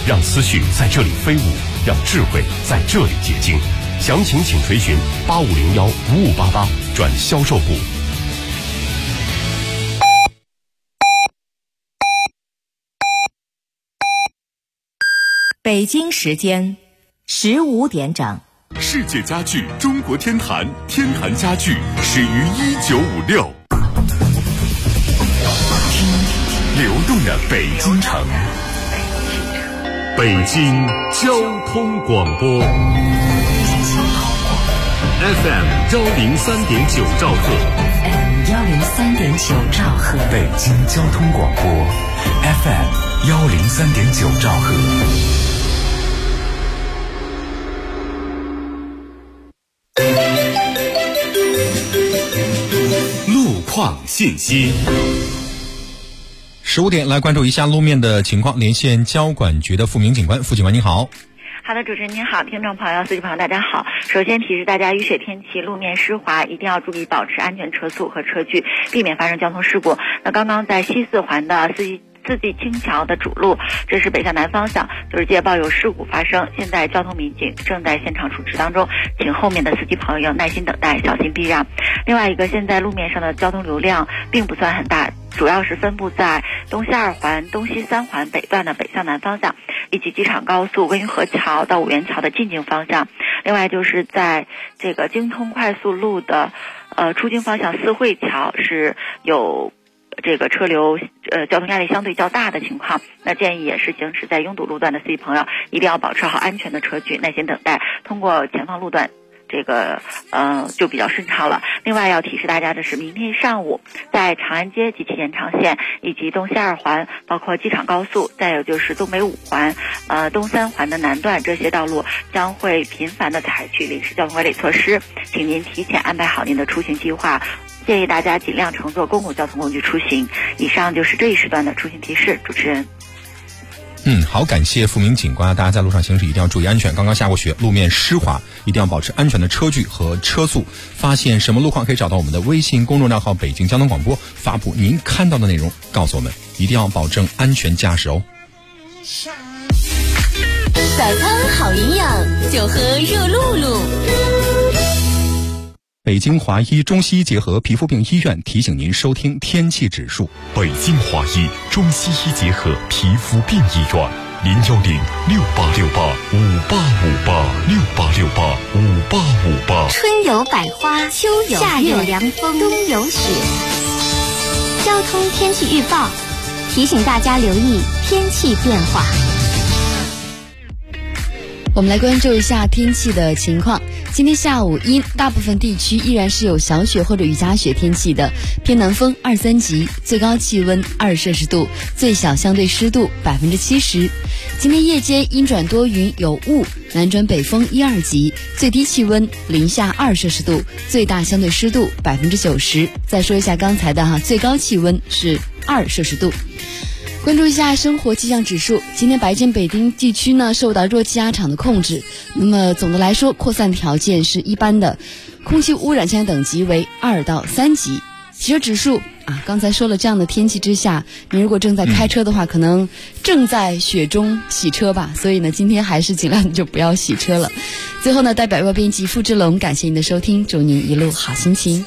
让思绪在这里飞舞，让智慧在这里结晶。详情请垂询8501-5588转销售部。 北京时间15点整。 世界家具中国天坛，天坛家具始于1956。流动的北京城，北京交通广播 FM 103.9兆赫， 103.9兆赫， 北京交通广播 FM 103.9兆赫。路况信息。 15点来关注一下路面的情况，连线交管局的付明警官。付警官您好。 好的，主持人您好，听众朋友、司机朋友大家好。首先提示大家，雨雪天气路面湿滑，一定要注意保持安全车速和车距，避免发生交通事故。那刚刚在西四环的四季青桥的主路，这是北向南方向，就是界报有事故发生，现在交通民警正在现场处置当中，请后面的司机朋友耐心等待，小心避让。另外一个，现在路面上的交通流量并不算很大，主要是分布在东西二环、东西三环北段的北向南方向，以及机场高速温榆河桥到五元桥的进京方向。另外就是在这个京通快速路的出京方向四惠桥是有这个车流交通压力相对较大的情况，那建议也是行驶在拥堵路段的司机朋友一定要保持好安全的车距，耐心等待，通过前方路段这个就比较顺畅了。另外要提示大家的是，明天上午在长安街及其延长线以及东西二环，包括机场高速，再有就是东北五环、东三环的南段，这些道路将会频繁的采取临时交通管理措施，请您提前安排好您的出行计划。建议大家尽量乘坐公共交通工具出行。以上就是这一时段的出行提示，主持人。 好，感谢付明警官。大家在路上行驶一定要注意安全，刚刚下过雪，路面湿滑，一定要保持安全的车距和车速。发现什么路况可以找到我们的微信公众账号北京交通广播，发布您看到的内容告诉我们，一定要保证安全驾驶哦。 早餐好营养，就喝热露露。 北京华医中西医结合皮肤病医院提醒您收听天气指数。 北京华医中西医结合皮肤病医院，010-6868-5858，6868-5858。 春有百花，秋有夏有凉风，冬有雪。交通天气预报提醒大家留意天气变化。 我们来关注一下天气的情况。今天下午因大部分地区依然是有小雪或者雨夹雪天气的，偏南风2-3级，最高气温2摄氏度，最小相对湿度70%。今天夜间阴转多云有雾，南转北风1-2级，最低气温零下2摄氏度，最大相对湿度90%。再说一下刚才的最高气温是2摄氏度。关注一下生活气象指数，今天白天北京地区呢受到弱气压场的控制，那么总的来说扩散条件是一般的，空气污染现在等级为2到3级。洗车指数刚才说了，这样的天气之下，你如果正在开车的话，可能正在雪中洗车吧，所以呢今天还是尽量就不要洗车了。最后呢，代表编辑付志龙感谢您的收听，祝您一路好心情。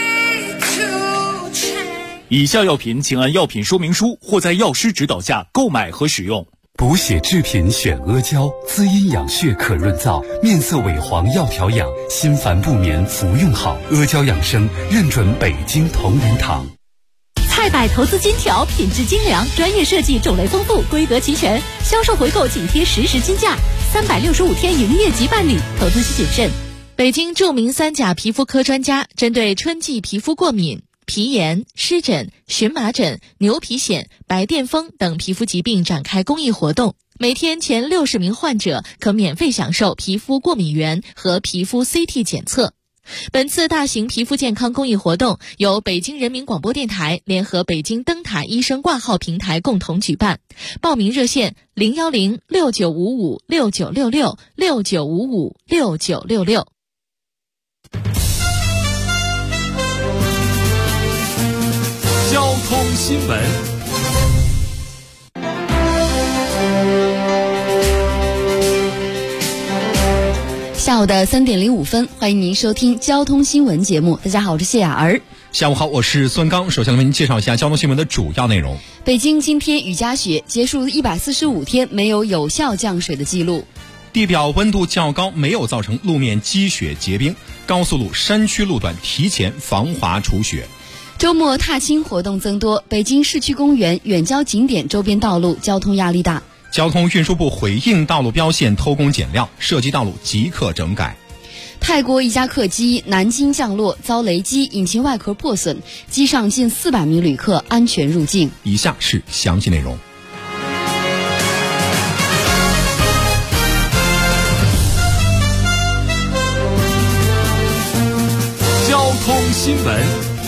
以下药品请按药品说明书或在药师指导下购买和使用。 补血制品选阿胶，滋阴养血可润燥，面色萎黄要调养，心烦不眠服用好。阿胶养生认准北京同仁堂。 菜百投资金条，品质精良，专业设计，种类丰富，规格齐全，销售回购紧贴实时金价，365天营业即办理，投资需谨慎。 北京著名3甲皮肤科专家针对春季皮肤过敏、皮炎、湿疹、荨麻疹、牛皮癣、白癜风等皮肤疾病展开公益活动，每天前60名患者可免费享受皮肤过敏原和皮肤 CT 检测。本次大型皮肤健康公益活动由北京人民广播电台联合北京灯塔医生挂号平台共同举办，报名热线010-6955-6966，6955-6966。 交通新闻。 下午的3点05分，欢迎您收听交通新闻节目。大家好，我是谢雅儿。 下午好，我是孙刚。首先来为您介绍一下交通新闻的主要内容。 北京今天雨夹雪，结束145天没有有效降水的记录。 地表温度较高，没有造成路面积雪结冰，高速路山区路段提前防滑除雪。 周末踏青活动增多，北京市区公园、远郊景点周边道路交通压力大。 交通运输部回应道路标线偷工减料，涉及道路即刻整改。 泰国一架客机南京降落遭雷击，引擎外壳破损，机上近400名旅客安全入境。 以下是详细内容。 交通新闻。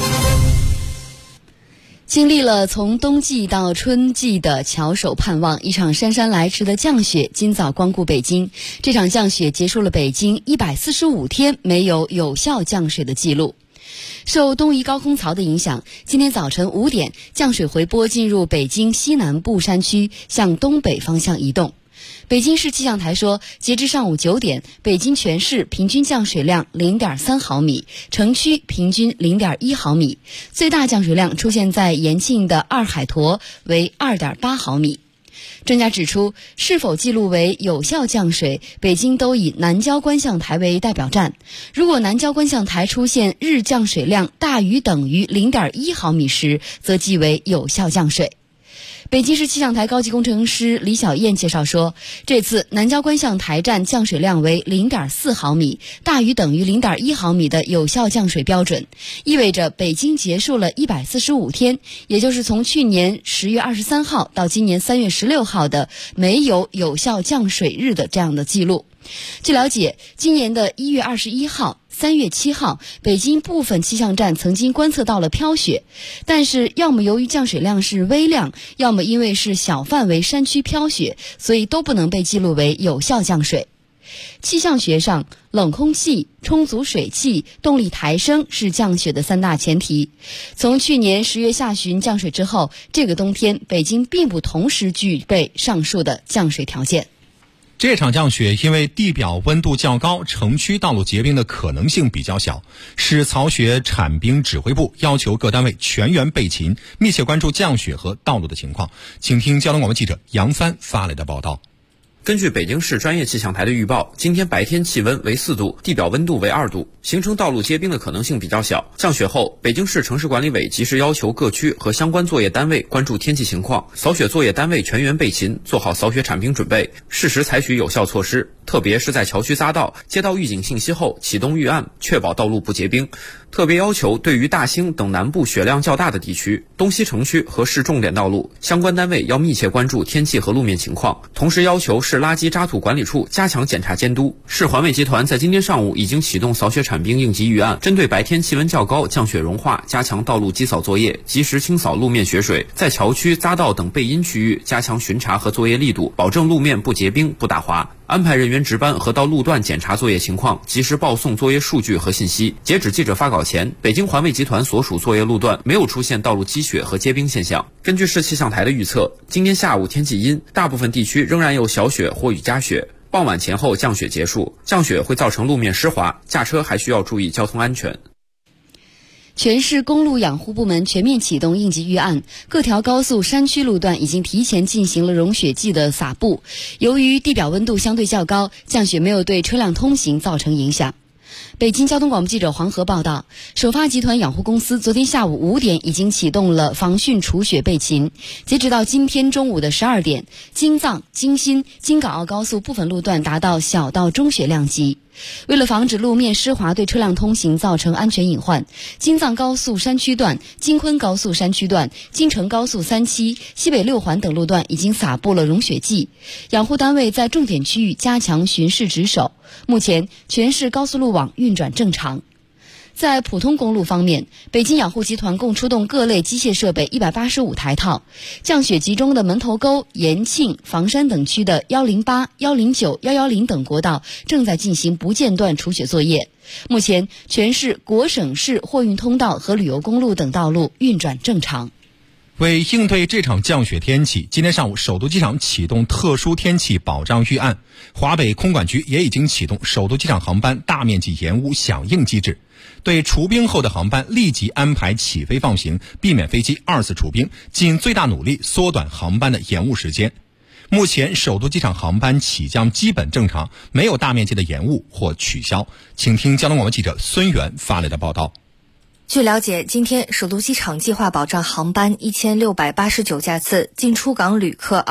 经历了从冬季到春季的翘首盼望，一场姗姗来迟的降雪今早光顾北京。这场降雪结束了北京145天没有有效降水的记录。受东移高空槽的影响，今天早晨5点，降水回波进入北京西南部山区，向东北方向移动。北京市气象台说，截至上午9点，北京全市平均降水量 0.3 毫米，城区平均 0.1 毫米，最大降水量出现在延庆的二海坨，为 2.8 毫米。专家指出，是否记录为有效降水，北京都以南郊观象台为代表站。如果南郊观象台出现日降水量大于等于 0.1 毫米时，则记为有效降水。北京市气象台高级工程师李小燕介绍说，这次南郊观象台站降水量为 0.4 毫米，大于等于 0.1 毫米的有效降水标准，意味着北京结束了145天，也就是从去年10月23号到今年3月16号的没有有效降水日的这样的记录。据了解，今年的1月21号、3月7号，北京部分气象站曾经观测到了飘雪，但是要么由于降水量是微量，要么因为是小范围山区飘雪，所以都不能被记录为有效降水。气象学上，冷空气、充足水汽、动力抬升是降雪的3大前提。从去年10月下旬降水之后，这个冬天北京并不同时具备上述的降水条件。 这场降雪因为地表温度较高，城区道路结冰的可能性比较小，市曹雪铲冰指挥部要求各单位全员备勤，密切关注降雪和道路的情况。请听交通广播记者杨帆发来的报道。 根据北京市专业气象台的预报，今天白天气温为4度，地表温度为2度，形成道路结冰的可能性比较小。降雪后，北京市城市管理委及时要求各区和相关作业单位关注天气情况，扫雪作业单位全员备勤，做好扫雪铲冰准备，适时采取有效措施，特别是在桥区匝道接到预警信息后启动预案，确保道路不结冰。特别要求对于大兴等南部雪量较大的地区、东西城区和市重点道路，相关单位要密切关注天气和路面情况，同时要求市垃圾渣土管理处加强检查监督。市环卫集团在今天上午已经启动扫雪铲冰应急预案，针对白天气温较高、降雪融化，加强道路机扫作业，及时清扫路面雪水，在桥区、匝道等背阴区域加强巡查和作业力度，保证路面不结冰、不打滑。安排人员值班和到路段检查作业情况，及时报送作业数据和信息。截止记者发稿前，北京环卫集团所属作业路段没有出现道路积雪和结冰现象。根据市气象台的预测，今天下午天气阴，大部分地区仍然有小雪或雨夹雪，傍晚前后降雪结束。降雪会造成路面湿滑，驾车还需要注意交通安全。 全市公路养护部门全面启动应急预案，各条高速山区路段已经提前进行了融雪剂的撒布。由于地表温度相对较高，降雪没有对车辆通行造成影响。北京交通广播记者黄河报道，首发集团养护公司昨天下午5点已经启动了防汛除雪备勤，截止到今天中午的12点，京藏、京新、京港澳高速部分路段达到小到中雪量级。为了防止路面湿滑对车辆通行造成安全隐患，京藏高速山区段、京昆高速山区段、京承高速3期、西北6环等路段已经撒布了融雪剂，养护单位在重点区域加强巡视值守。目前全市高速路网运转正常。在普通公路方面，北京养护集团共出动各类机械设备185台套，降雪集中的门头沟、延庆、房山等区的108、109、110等国道正在进行不间断除雪作业。目前全市国省市货运通道和旅游公路等道路运转正常。 为应对这场降雪天气，今天上午首都机场启动特殊天气保障预案，华北空管局也已经启动首都机场航班大面积延误响应机制，对除冰后的航班立即安排起飞放行，避免飞机二次除冰，尽最大努力缩短航班的延误时间。目前首都机场航班起降基本正常，没有大面积的延误或取消。请听交通广播记者孙源发来的报道。 据了解，今天首都机场计划保障航班1689架次，进出港旅客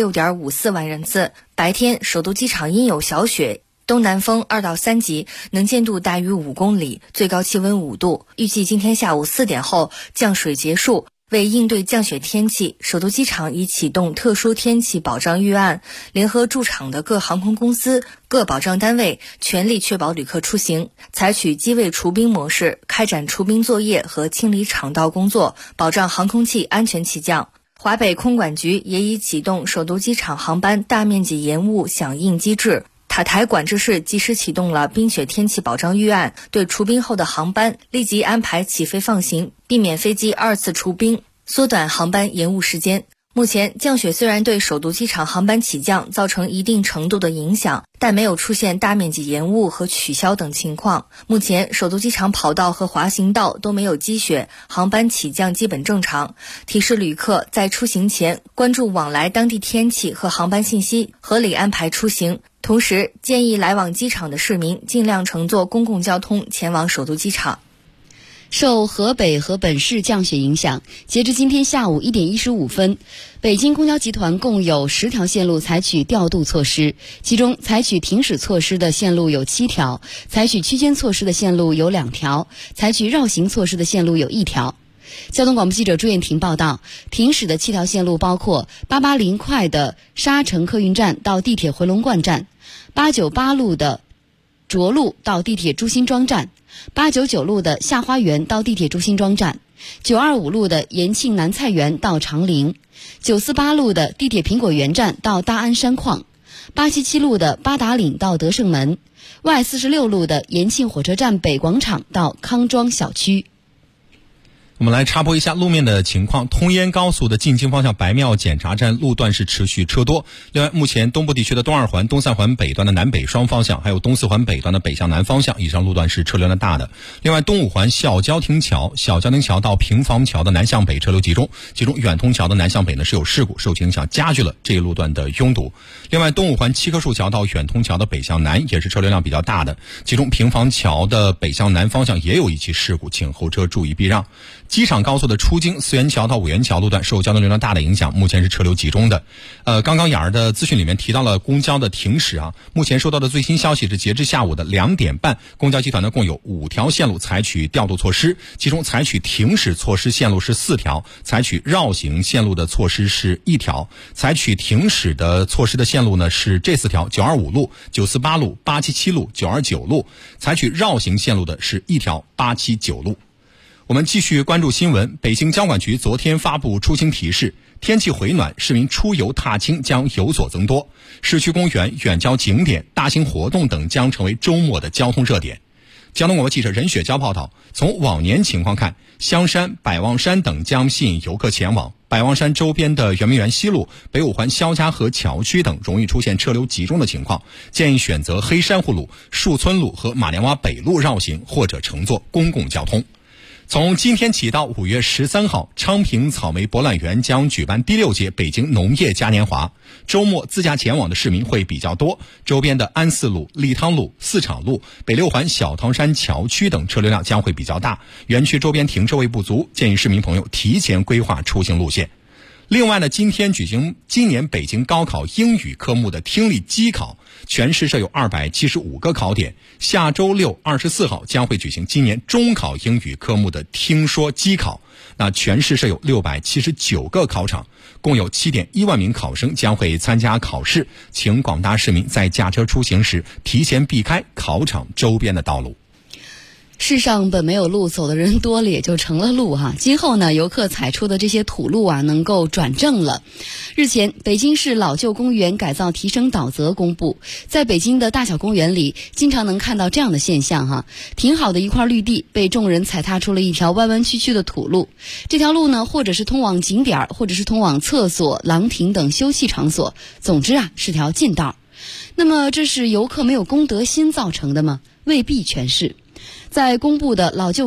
26.54万人次。白天首都机场阴有小雪，东南风2到3级，能见度大于5公里，最高气温5度。预计今天下午4点后降水结束。为应对降雪天气，首都机场已启动特殊天气保障预案，联合驻场的各航空公司、各保障单位，全力确保旅客出行，采取机位除冰模式，开展除冰作业和清理场道工作，保障航空器安全起降。华北空管局也已启动首都机场航班大面积延误响应机制。塔台管制室及时启动了冰雪天气保障预案，对除冰后的航班立即安排起飞放行，避免飞机二次除冰，缩短航班延误时间。目前降雪虽然对首都机场航班起降造成一定程度的影响，但没有出现大面积延误和取消等情况。目前首都机场跑道和滑行道都没有积雪，航班起降基本正常。提示旅客在出行前关注往来当地天气和航班信息，合理安排出行。同时建议来往机场的市民尽量乘坐公共交通前往首都机场。 受河北和本市降雪影响，截至今天下午1点15分，北京公交集团共有10条线路采取调度措施，其中采取停驶措施的线路有7条，采取区间措施的线路有2条，采取绕行措施的线路有1条。交通广播记者朱艳婷报道，停驶的7条线路包括880快的沙城客运站到地铁回龙观站，898路的涿路到地铁朱辛庄站，899路的下花园到地铁朱辛庄站，925路的延庆南菜园到长陵，948路的地铁苹果园站到大安山矿，877路的八达岭到德胜门，Y46路的延庆火车站北广场到康庄小区。 我们来插播一下路面的情况。通燕高速的进京方向白庙检查站路段是持续车多。另外，目前东部地区的东二环、东三环北段的南北双方向，还有东四环北段的北向南方向，以上路段是车流量大的。另外，东五环小交亭桥到平房桥的南向北车流集中，其中远通桥的南向北呢是有事故，受其影响加剧了这一路段的拥堵。另外，东五环七棵树桥到远通桥的北向南也是车流量比较大的，其中平房桥的北向南方向也有一起事故，请后车注意避让。机场高速的出京四元桥到五元桥路段受交通流量大的影响，目前是车流集中的。刚刚雅儿的资讯里面提到了公交的停驶啊，目前收到的最新消息是，截至下午的2点半，公交集团呢共有5条线路采取调度措施，其中采取停驶措施线路是4条，采取绕行线路的措施是1条，采取停驶的措施的线路呢是这4条：925路、948路、877路、929路，采取绕行线路的是1条879路。我们继续关注新闻。北京交管局昨天发布出行提示，天气回暖，市民出游踏青将有所增多，市区公园、远郊景点、大型活动等将成为周末的交通热点。交通广播记者任雪娇报道，从往年情况看，香山、百望山等将吸引游客前往。百望山周边的圆明园西路、北五环肖家河桥区等容易出现车流集中的情况，建议选择黑珊瑚路、树村路和马连洼北路绕行，或者乘坐公共交通。从今天起到5月13号，昌平草莓博览园将举办第6届北京农业嘉年华。周末自驾前往的市民会比较多，周边的安四路、利汤路、四场路、北六环小汤山桥区等车流量将会比较大，园区周边停车位不足，建议市民朋友提前规划出行路线。另外呢，今天举行今年北京高考英语科目的听力机考，全市设有275个考点。下周六24号将会举行今年中考英语科目的听说机考，那全市设有679个考场，共有7.1万名考生将会参加考试，请广大市民在驾车出行时提前避开考场周边的道路。 世上本没有路，走的人多了也就成了路哈。今后呢，游客踩出的这些土路啊，能够转正了。日前，北京市老旧公园改造提升导则公布，在北京的大小公园里，经常能看到这样的现象哈，挺好的一块绿地被众人踩踏出了一条弯弯曲曲的土路。这条路呢，或者是通往景点，或者是通往厕所、廊亭等休憩场所，总之啊，是条近道。那么，这是游客没有公德心造成的吗？未必全是。在公布的老旧